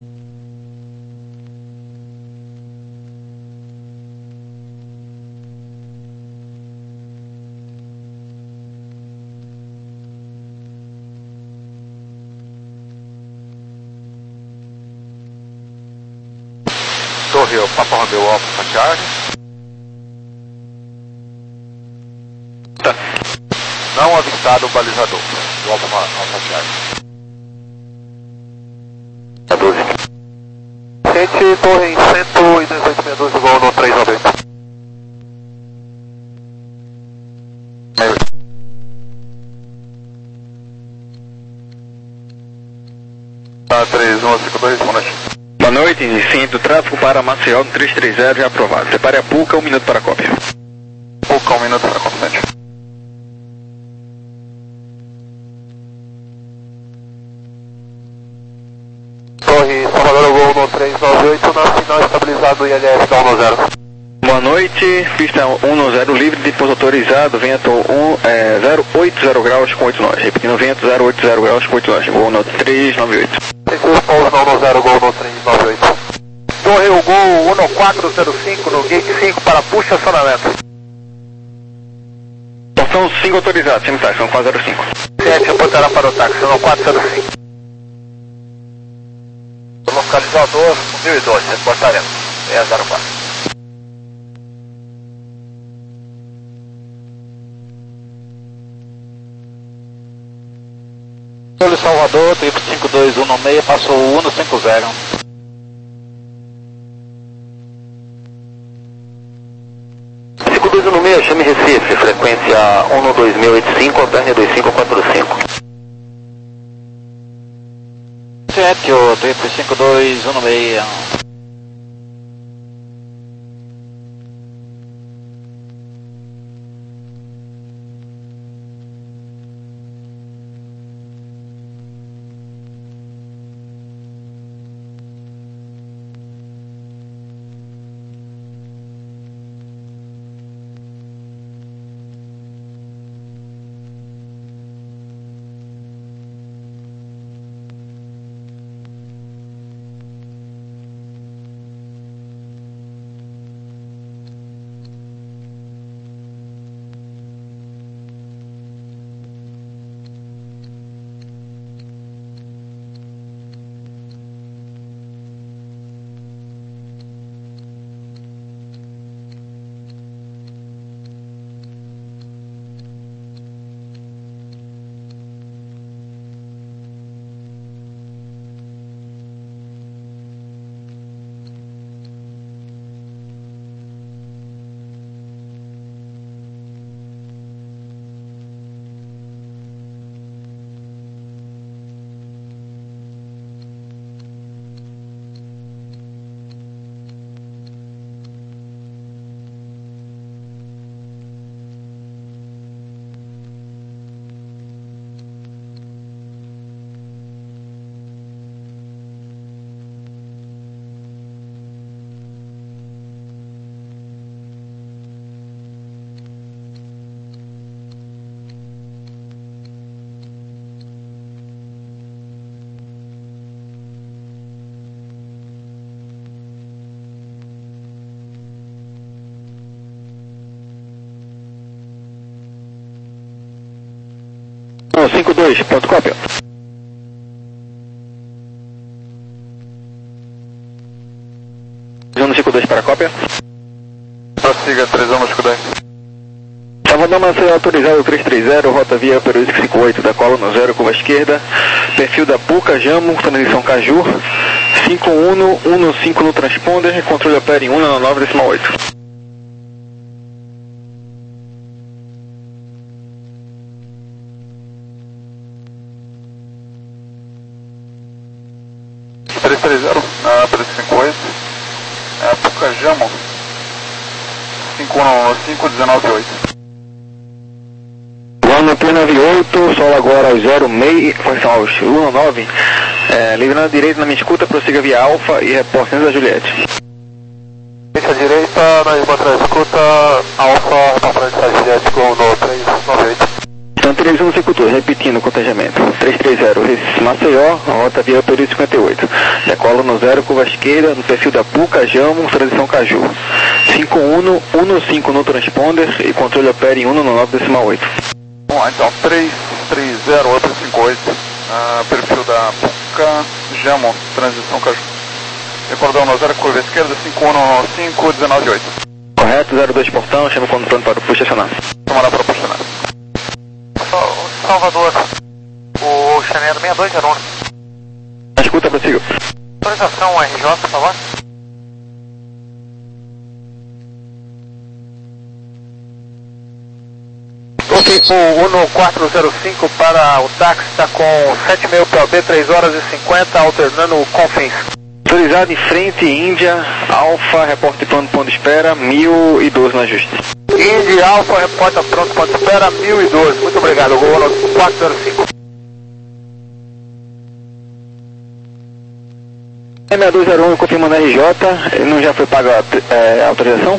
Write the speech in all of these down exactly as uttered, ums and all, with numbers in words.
Torre, o Papa Romeo Alpha Charlie. Tá. Não avistado o balizador do Alpha, Alpha Charlie. A doze. Sente torre em cento e dezoito sessenta e dois igual no três nove oito. Tá, três um cinco dois, boa noite. Boa noite, iniciando o tráfego para Maceió no três três zero, já aprovado. Separe a Puca, um minuto para a cópia. Puca, um minuto para a cópia, sente. Torre Salvador Gol no três nove oito, na final estabilizado I L S da um zero. Boa noite, pista um zero livre, depouso autorizado, vento um, é, zero oito zero graus com oito nós. Repetindo, vento zero oito zero graus com oito nós. Gol no três nove oito. Esse é o pouso no um zero, Gol no três nove oito. Torre o Gol um quatro zero cinco no gate cinco para puxa acionamento. Porção cinco autorizado, sem táxi, são quatro zero cinco. sete apontará para o táxi, um quatro zero cinco. Localizador mil e doze, reportaremos. seis zero quatro. Torre Salvador, trip cinco dois um seis, passou o um cinco zero. cinco dois um seis, chame Recife, frequência um dois mil e oitenta e cinco, Albernia dois cinco quatro cinco. sete, o trip cinco dois um seis. cinco dois, ponto cópia. um cinco dois para a cópia. Prossiga, três um cinco dois. Salvador Maceió autorizado três três zero, rota via Peruísca cinco oito, da cola no zero, curva esquerda, perfil da Puca, Jamo, transição Caju, cinco um um cinco no transponder, controle opera em um nove nove decimal oito. três três zero, ah, Peruísca cinco oito, é, Puca, Jamo, cinco um cinco um nove oito. Vamos no três nove oito, solo agora aos zero seis, força aos um nove, é, livrando a direita na minha escuta, prossiga via Alfa e reportando da Juliette. Direita direita, na encontra escuta, Alfa, reportando da Juliette, Gol no três nove oito. Estão três um cinco dois, repetindo o cotejamento. três três zero, Recife Maceió, rota via Peru cinquenta e oito. Decola no zero, curva esquerda, no perfil da Puca, Jamo, transição Caju. cinco um um cinco no transponder e controle opera em um no nove decimal oito. Vamos lá, então, três três zero, outra cinco oito, uh, perfil da Puca, Jamo, transição Caju. Recordão no zero, curva esquerda, cinco um cinco, dezenove oito. Correto, zero dois portão, chama o comando para o push acionar. Tomará para o push acionar. Salvador, o Chanel seis dois zero um. Escuta, prossiga. Autorização R J, por favor. Ok, o Uno quatro zero cinco para o táxi, está com sete mil P O B, três horas e cinquenta, alternando o Confins. Autorizado em frente, Índia, Alfa, reporte plano, ponto de espera, mil e doze no ajuste. Índia, Alfa, reporta pronto, ponto de espera, mil e doze. Muito obrigado, Uno quatro zero cinco. seis dois zero um, confirmando R J, não já foi paga é, a autorização?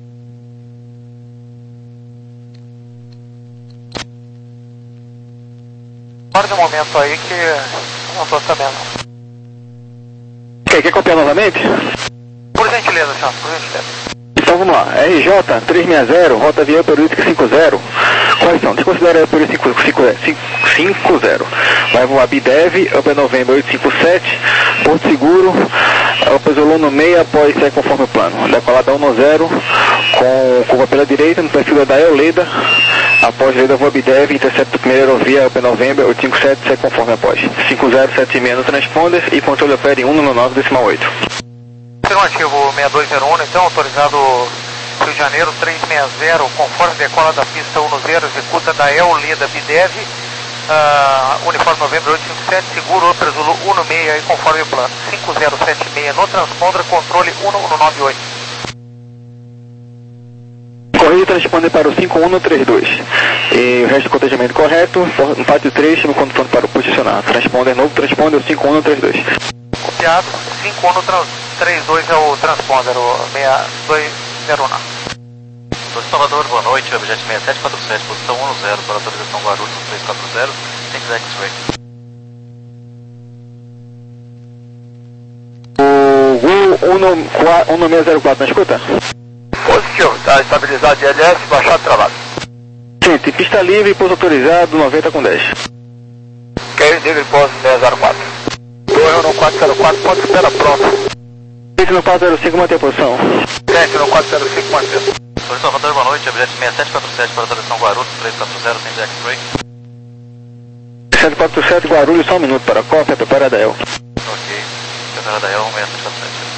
Guarda um momento aí que não estou sabendo. Quer, quer copiar novamente? Por gentileza, senhor, por gentileza. Então vamos lá, R J três seis zero, rota via Peruística cinco zero. Quais são? Desconsidera a Peruística cinco zero. Vai voar B D E V, Upper November oito cinco sete, Porto Seguro, Upper Zuluno seis, após ser conforme o plano. Decolada um zero, com curva pela direita, no perfil da Eoleda. Após Leda, voa B D E V, intercepta a primeira aerovia, Upper November oito cinco sete, segue conforme após. cinco zero sete seis no transponder e controle opera em um no nove decimal oito. Afirmativo seis dois zero um, então, autorizado Rio de Janeiro três seis zero, conforme decola da pista um zero, executa da Eoleda B D E V, uh, uniforme November oito cinco sete, seguro Upper Zulu um seis, aí conforme o plano. cinco zero sete seis no transponder, controle um um nove oito. Correio transponder para o cinco um três dois. E o resto do cotejamento correto, no pátio três, chama o condutor para o posicionar. Transponder novo, transponder cinco um três dois. Copiado, cinco um três dois é o transponder, o seis dois zero um. Salvador, boa noite, objeto seis sete quatro sete, posição um zero para autorização Guarulhos três quatro zero, tem que X-Ray. O Gol um seis zero quatro, não escuta? Positivo, está estabilizado de L S, baixado travado. Gente, pista livre, pouso autorizado, noventa com dez. Quer livre, pouso seis zero quatro. Torre no quatro zero quatro, ponto de espera pronto. Gente no quatro zero cinco, mantém a posição. Gente no quatro zero cinco, mantém. Oi, Salvador, boa noite, objeto seis sete quatro sete para autorização Guarulhos três quatro zero, tem que X-Ray. sete quatro sete, Guarulhos, só um minuto para a cópia, prepara da E L. Ok, prepara da E L seis sete quatro sete.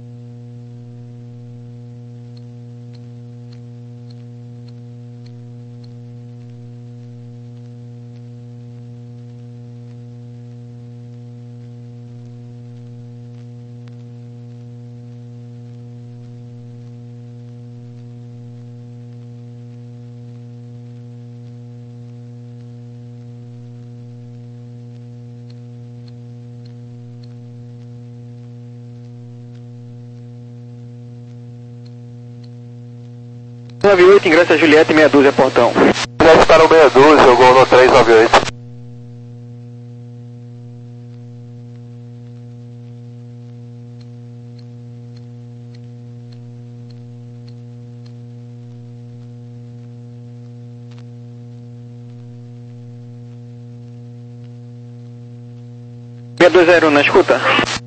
nove oito, ingressa Juliette, meia dúzia, portão. Juliette para o meia dúzia, jogou no três nove oito. seis dois zero um, na escuta?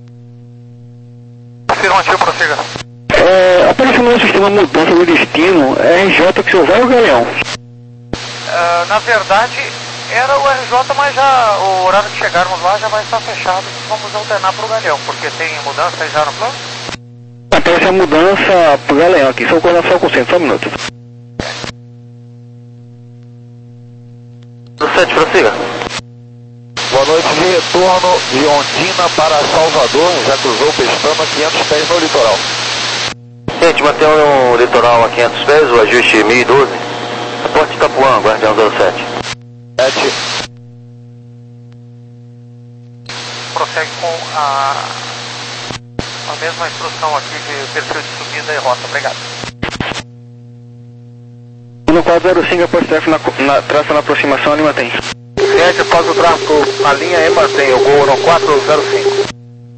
Afirmativo, prossiga. É, apareceu no sistema mudança do destino, é R J que o senhor vai ou Galeão? Uh, na verdade, era o R J, mas já o horário que chegarmos lá já vai estar fechado. Vamos alternar para o Galeão, porque tem mudança aí já no plano? Aparece a mudança pro Galeão aqui, só coordenação com centro, só um minuto. Do sete, prossiga. Boa noite, de retorno de Ondina para Salvador, já cruzou Pestana, quinhentos pés no litoral. Gente, mantém o litoral a quinhentos pés, o ajuste mil e doze. Reporte Itapuã, Guardião zero sete. sete. Prossegue com a, a mesma instrução aqui de perfil de subida e rota. Obrigado. No quatro zero cinco, após tráfego na, na, tráfego na aproximação, ali mantém. Gente, após o tráfego na linha e mantém o Gol no quatro zero cinco.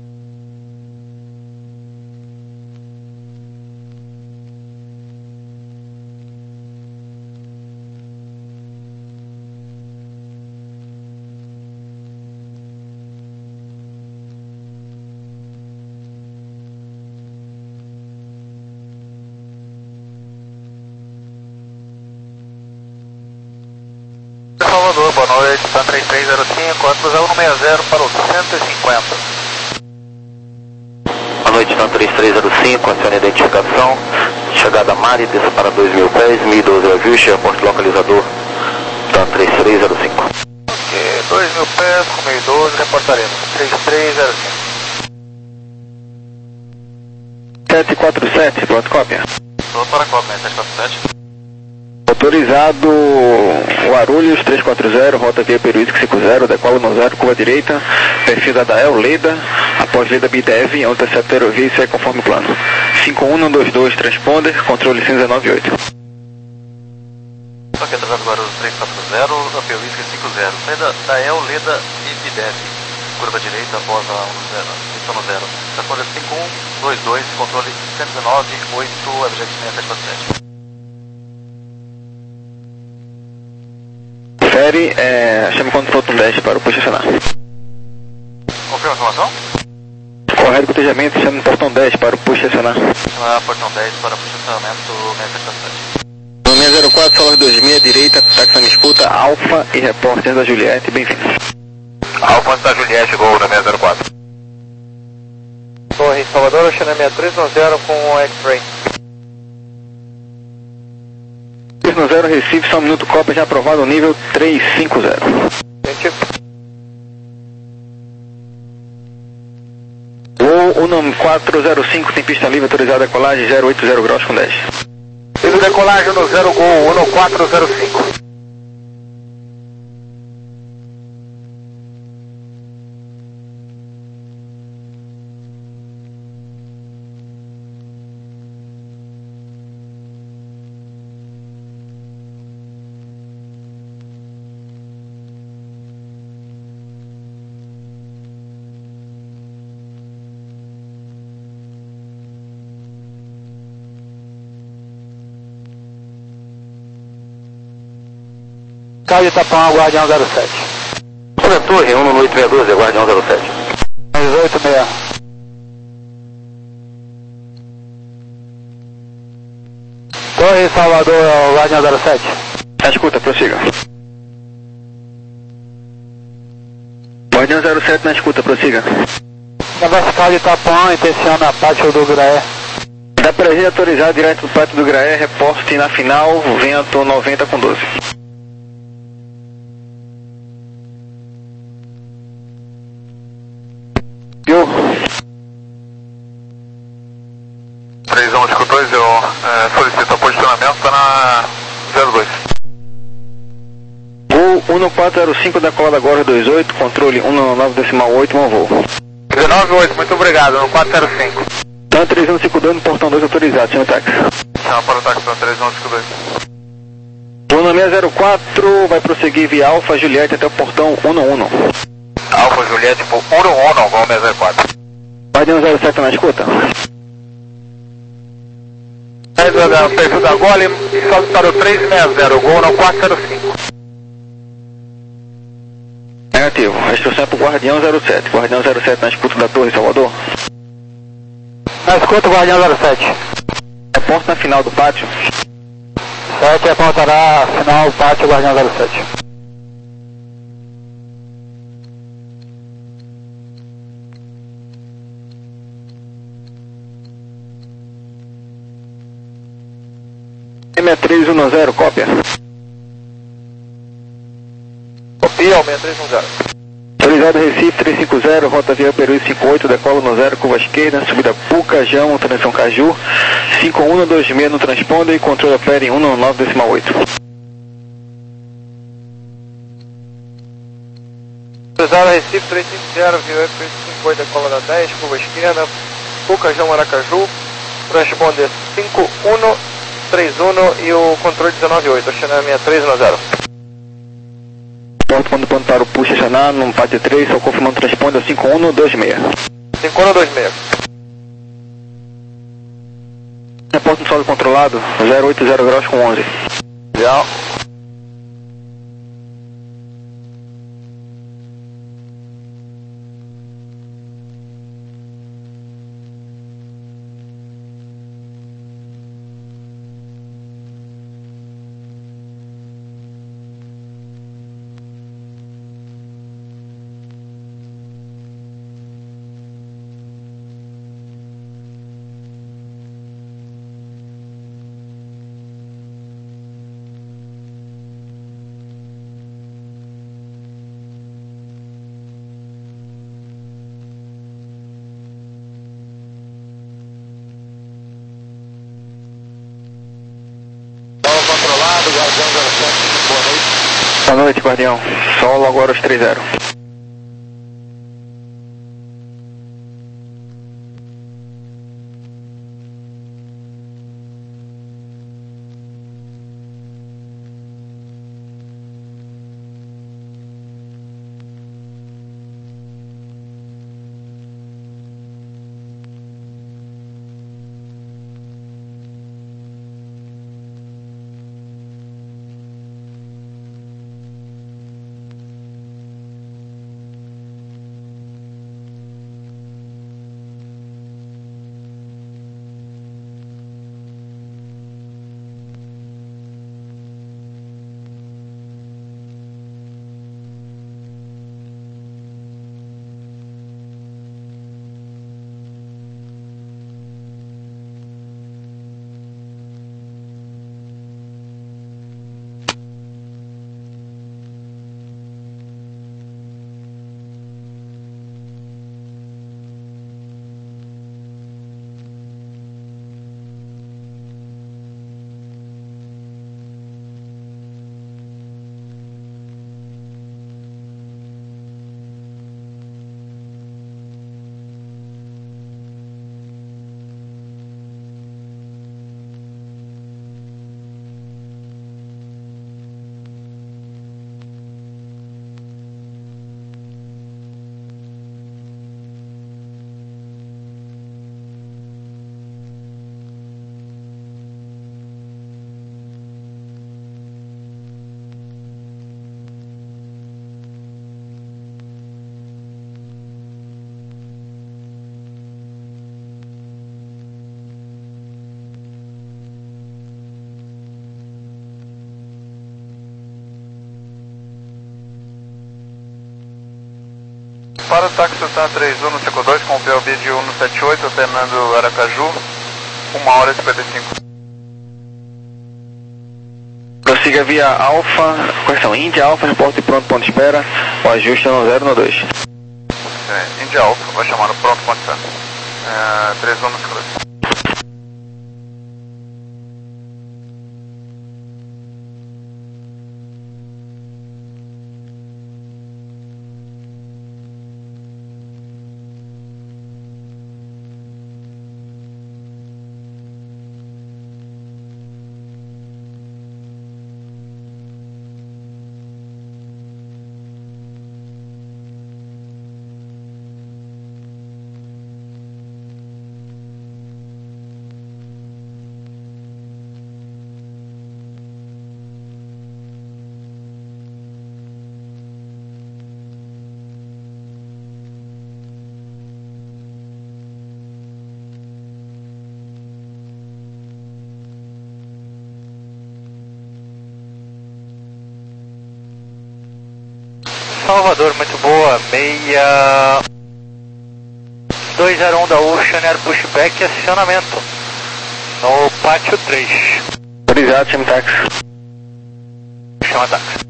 Salvador, boa noite, Tan três três zero cinco, cruzão no sessenta para o cento e cinquenta. Boa noite, Tan três três zero cinco, acione a identificação, chegada Mari, desça para dois mil pés, mil e doze ajuste, aporte localizador, Tan três três zero cinco. Ok, dois mil pés com mil e doze, reportaremos, três três zero cinco. sete quatro sete, pronto, cópia. Pronto para a cópia, sete quatro sete. Autorizado Guarulhos três quatro zero, rota via Peruísco cinco zero, decola no zero, curva direita, perfil da Dael, Leda, após Leda B D E V, intercepta aerovia e segue conforme plano. cinco um um dois dois, transponder, controle cinza nove oito. Aqui atrasado Guarulhos três quatro zero, Peruísco cinco zero, saída Dael, Leda e B D E V, curva direita, após a pista no zero. Transponder cinco um dois dois, controle cento e nove oito, objetivo sete quatro sete. Fere, é, chame quando for dez para o posicionar. Confirma a informação? Correto cotejamento, chame no portão dez para o posicionar. Ah, portão dez para posicionamento sete quatro sete. No seis zero quatro, Solar dois meia, direita, táxi na escuta, Alfa e repórter da Juliette, bem-vindo. Alfa da Juliette, Gol na seis zero quatro. Torre Salvador, Oceana seis três um zero com o X-Ray. três um zero, Recife, só um minuto, cópia já aprovado, nível três cinco zero. Gente. Gol um quatro zero cinco, tem pista livre, autorizada a decolagem, zero oito zero graus com dez. Fiz o decolagem no zero Gol um quatro zero cinco. Cabo de Tapão, Guardião zero sete. Sobre a torre, um no oito seis doze, Guardião zero sete. dezoito seis. Torre Salvador, Guardião zero sete. A escuta, prossiga. Guardião zero sete na escuta, prossiga. Navascal de Tapão, intenciona pátio do Graé. Da prazer autorizado direto do pátio do Graé, reporte na final, vento noventa com doze. três um cinco dois, eu é, solicito posicionamento, está na zero dois. Gol um quatro zero cinco da cola da Gorra dois oito, controle um nove decimal oito, um voo. dezenove oito, muito obrigado, no quatro zero cinco. Tan três um cinco dois no portão dois autorizado, senhor táxi. Chama para o táxi três um cinco dois. Gol no seis zero quatro, vai prosseguir via Alfa Juliette até o portão um um. Alfa Juliette, tipo um um, Gol seis zero quatro. Guardião zero sete na escuta. O perfil da Gole e sobe para o três seis zero, Gol no quatro zero cinco. Negativo, a instrução é para o Guardião zero sete. Guardião zero sete na escuta da Torre Salvador. Na escuta, Guardião zero sete. Reporte na final do pátio. sete apontará final pátio, Guardião zero sete. seis três um zero, cópia. Copia, seis três um zero. Autorizado Recife três cinco zero, rota via Peru cinco oito, decola no zero, curva esquerda, subida Puca, Jamo, transição Caju, cinco um dois seis no transponder e controle opera em um nove decimal oito. Autorizado Recife três cinco zero, via Peru cinco oito, decola da dez, curva esquerda, Puca, Jamo, Aracaju, transponder cinco um três um e o controle dezenove oito, Oceanar sessenta e três um zero. Porto, quando ponto para o push Oceanar, no pátio três, só confirmando transponder cinco um dois seis. cinco um dois seis. Reporte no solo controlado, zero oito zero graus com onze. Legal. Boa noite, Guardião. Solo agora os três zero. Para o táxi Oceanar três um no cinco dois com o P O B de um no sete oito, alternando Aracaju, uma hora e cinquenta e cinco. Prossiga via Alfa, correção, Índia Alfa, reporte pronto, ponto de espera, o ajuste é no zero no dois. É, Índia Alfa, vai chamar no pronto, ponto de espera. É, três um no cinco dois. Salvador, muito boa, meia dois zero um da Ocean Air Pushback, acionamento no pátio três. Autorizado, chama táxi. Chama táxi.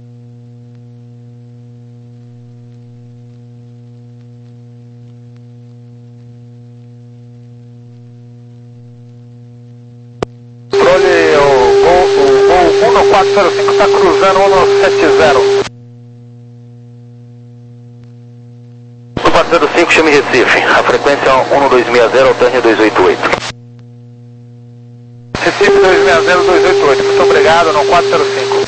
Controle, o Gol um quatro zero cinco está cruzando um sete zero. zero cinco, chame Recife. A frequência é um dois seis zero, alterne dois oito oito. Recife dois seis zero dois oito oito, muito obrigado, no quatro zero cinco.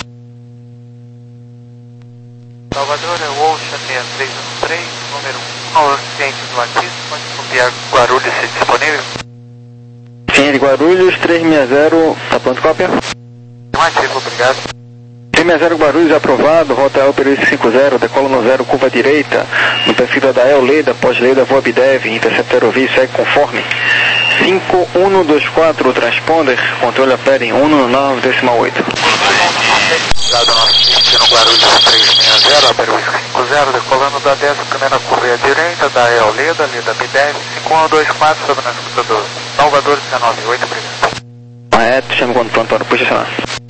Salvador é o Ocean seis três um três, número um, no ciente do Atis, pode copiar Guarulhos se disponível. Sim, de Guarulhos, três seis zero, tá pronto cópia? Ativo, obrigado. três seis zero Guarulhos aprovado, rota El Peruísque cinco zero, decola no zero, curva direita, no perfil da El Leda, pós-Leda, voa Bidev, intercepta aerovia, segue conforme. cinco um dois quatro, transponder, controle a pé em um nove decimal oito. Obrigado, nosso destino Guarulhos três seis zero, El Peruísque cinco zero, decolando da dez, primeira curva à direita, da El Leda, Leda Bidev, cinco um dois quatro, sobre na escutador. Salvador dezenove oito, obrigado. Maestro, chama quando pronto, para posicionar.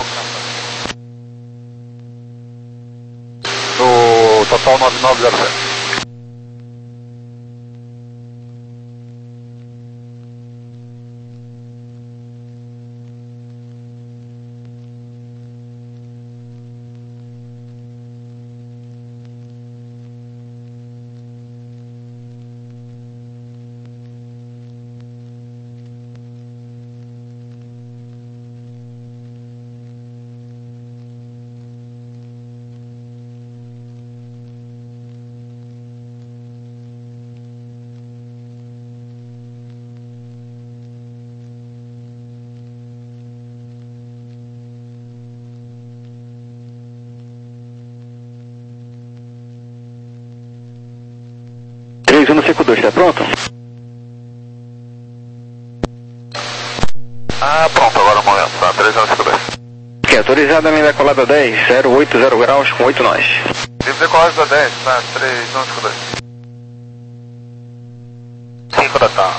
No total nove nove zero sete. três um cinco dois, tá pronto? Ah, pronto, agora um momento, tá, três um cinco dois. Ok, autorizado a minha decolada dez, zero oito zero graus com oito nós. Decolagem da dez, tá, três um cinco dois. cinco da tarde.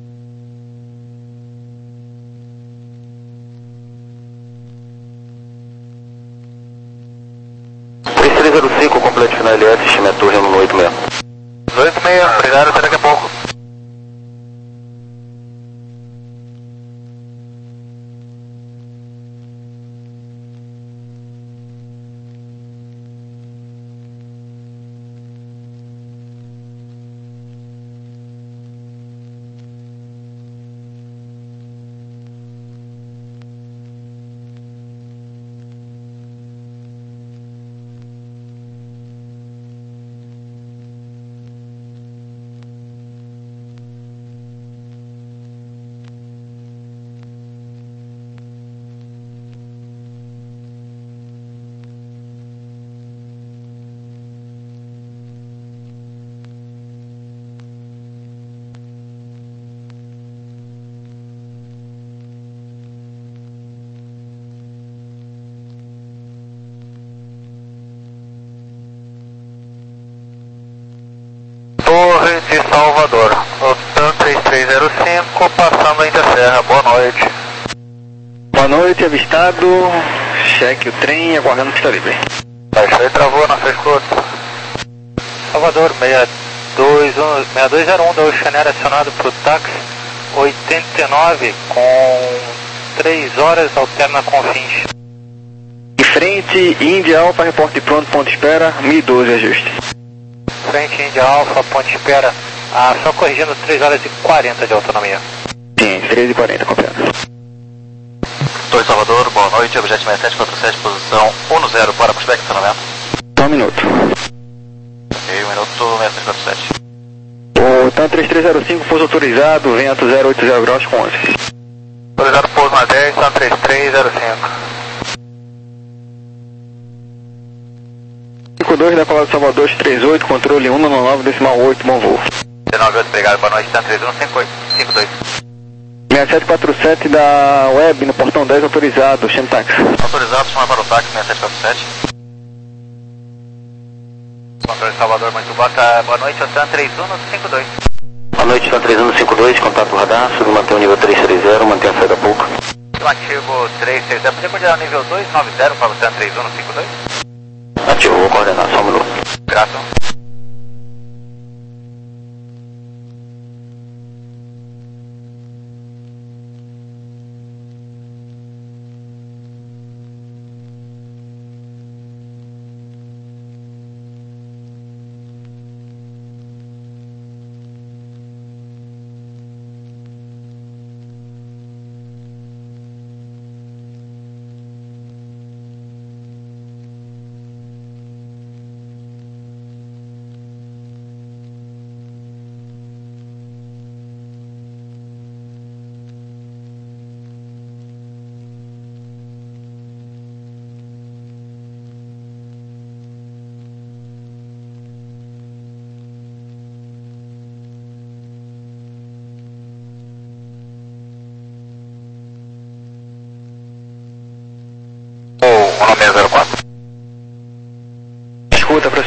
três três zero cinco, completo final L S, estima a torre no oito seis. oito seis, obrigado, até daqui a pouco. Torre de Salvador, Otan três três zero cinco, passando a Interserra, boa noite. Boa noite, avistado, cheque o trem, aguardando pista livre. Baixou e travou na escuta. Salvador, seis dois zero um da Oceanair acionado para o táxi oitenta e nove com três horas, alterna com fins. Em frente, Índia Alfa, reporte pronto, ponto espera, mil e doze ajuste. Frente Índia Alfa, ponte espera, ah, só corrigindo três horas e quarenta de autonomia. Sim, três e quarenta, copiado. Torre Salvador, boa noite, objeto seis sete quatro sete, posição um zero, para pushback, estacionamento. Só um minuto. Ok, um minuto, seis sete quatro sete. O TAM três três zero cinco, pouso autorizado, vento zero oito zero graus com onze. Autorizado pouso na dez, TAM três três zero cinco. cinco dois da Colada Salvador três oito, controle um nove decimal oito, bom voo. dezenove oito, obrigado, boa noite, TAM três um cinco dois. seis sete quatro sete da Web, no portão dez, autorizado, chame táxi. Autorizado, chama para o táxi seis sete quatro sete. Controle Salvador, muito boa, tá, boa noite, TAM três um cinco dois. Boa noite, TAM três um cinco dois, contato radar, sub mantém o nível três três zero, mantém a saída pouco. Ativo três três zero, podia coordenar o nível dois nove zero para o TAM três um cinco dois? Ativo, vou coordenar, só um minuto. Graças.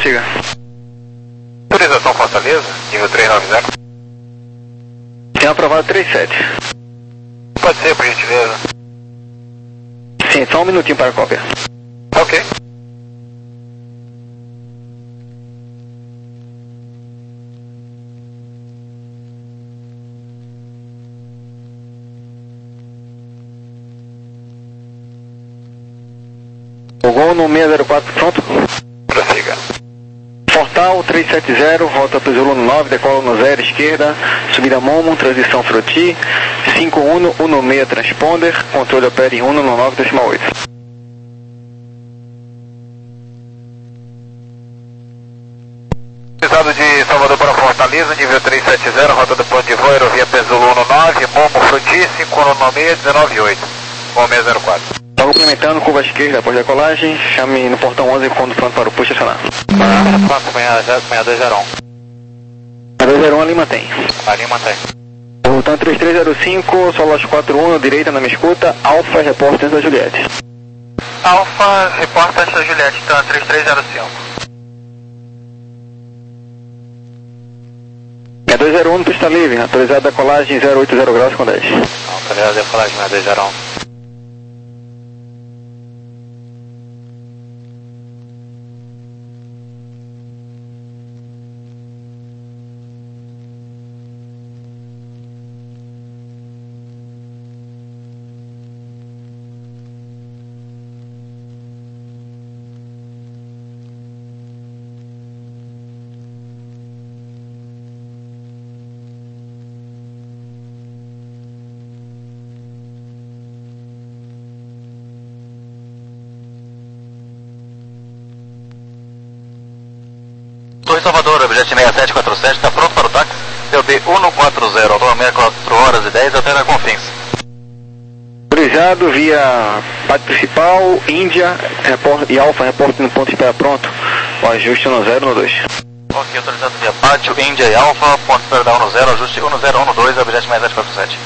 prossiga. Autorização Fortaleza, nível trezentos e noventa. Tem aprovado trinta e sete. Pode ser, por gentileza. Sim, só um minutinho para a cópia. Ok. O gol no seis zero quatro, pronto? Prossiga. Portal trezentos e setenta, rota para o Zulu nove, decola no zero, esquerda, subida Momo, transição Froti, cinco um um seis transponder, controle opera em um no nove decimal oito. Estado de Salvador para Fortaleza, nível trezentos e setenta, rota do ponto de voo, aerovia Pezulu nove, Momo Froti, cinco um um seis, dezenove oito, com seis zero quatro. Está complementando, curva esquerda após decolagem, chame no portão onze quando pronto para o push acionar. Pronto, seis dois zero um. seis dois zero um ali mantém. Ali mantém. Voltando três três zero cinco, Solos quatro um, direita na minha escuta, Alfa, repórter da Juliette. Alfa, reporta da Juliette, então três três zero cinco. seis dois zero um, pista livre, autorizado a colagem zero oito zero graus com dez. Autorizado a colagem seis dois zero um. Torre Salvador, objeto seis sete quatro sete, está pronto para o táxi. P B cento e quarenta, atualmente quatro horas e dez, altera Confins. Autorizado via pátio principal, Índia report, e Alfa, repórter no ponto de espera pronto. O ajuste no zero no dois. Ok, autorizado via pátio, Índia e Alfa, ponto de espera da um no zero, ajuste um zero um dois, objeto seis sete quatro sete.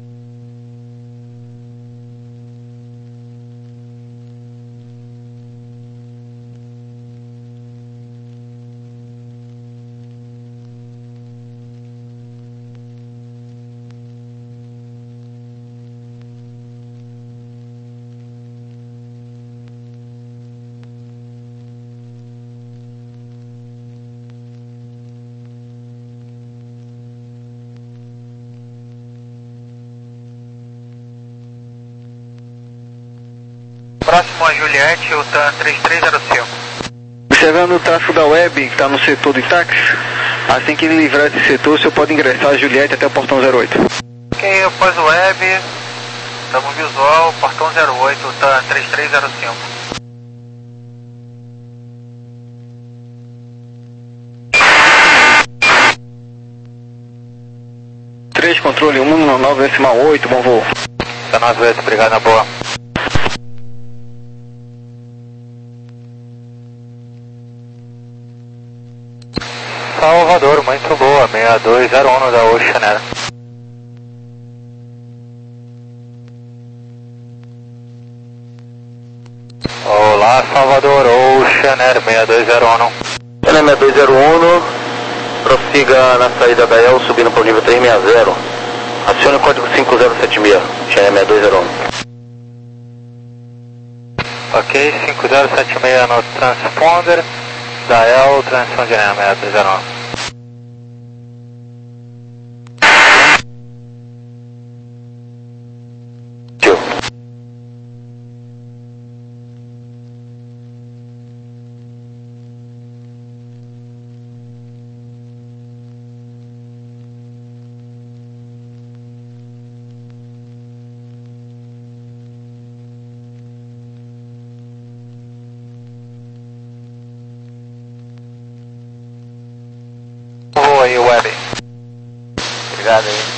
Próximo a Juliette, o TAN três três zero cinco. Observando o tráfego da web que está no setor de táxi, assim que ele livrar esse setor, o senhor pode ingressar a Juliette até o portão zero oito. Ok, após o web, estamos visual, portão zero oito, o TAN três três zero cinco. três, controle um no nove decimal oito, bom voo. Tá nós dois, obrigado, na boa. Salvador, muito boa, seis dois zero um da Ocean Air. Olá, Salvador, Ocean Air seis dois zero um. seis dois zero um, prossiga na saída da E L, subindo para o nível trezentos e sessenta. Acione o código cinco zero sete seis, China seis dois zero um. Ok, cinco zero sete seis no transponder da E L, transição de seis dois zero um. Boa aí, Web. Obrigado aí.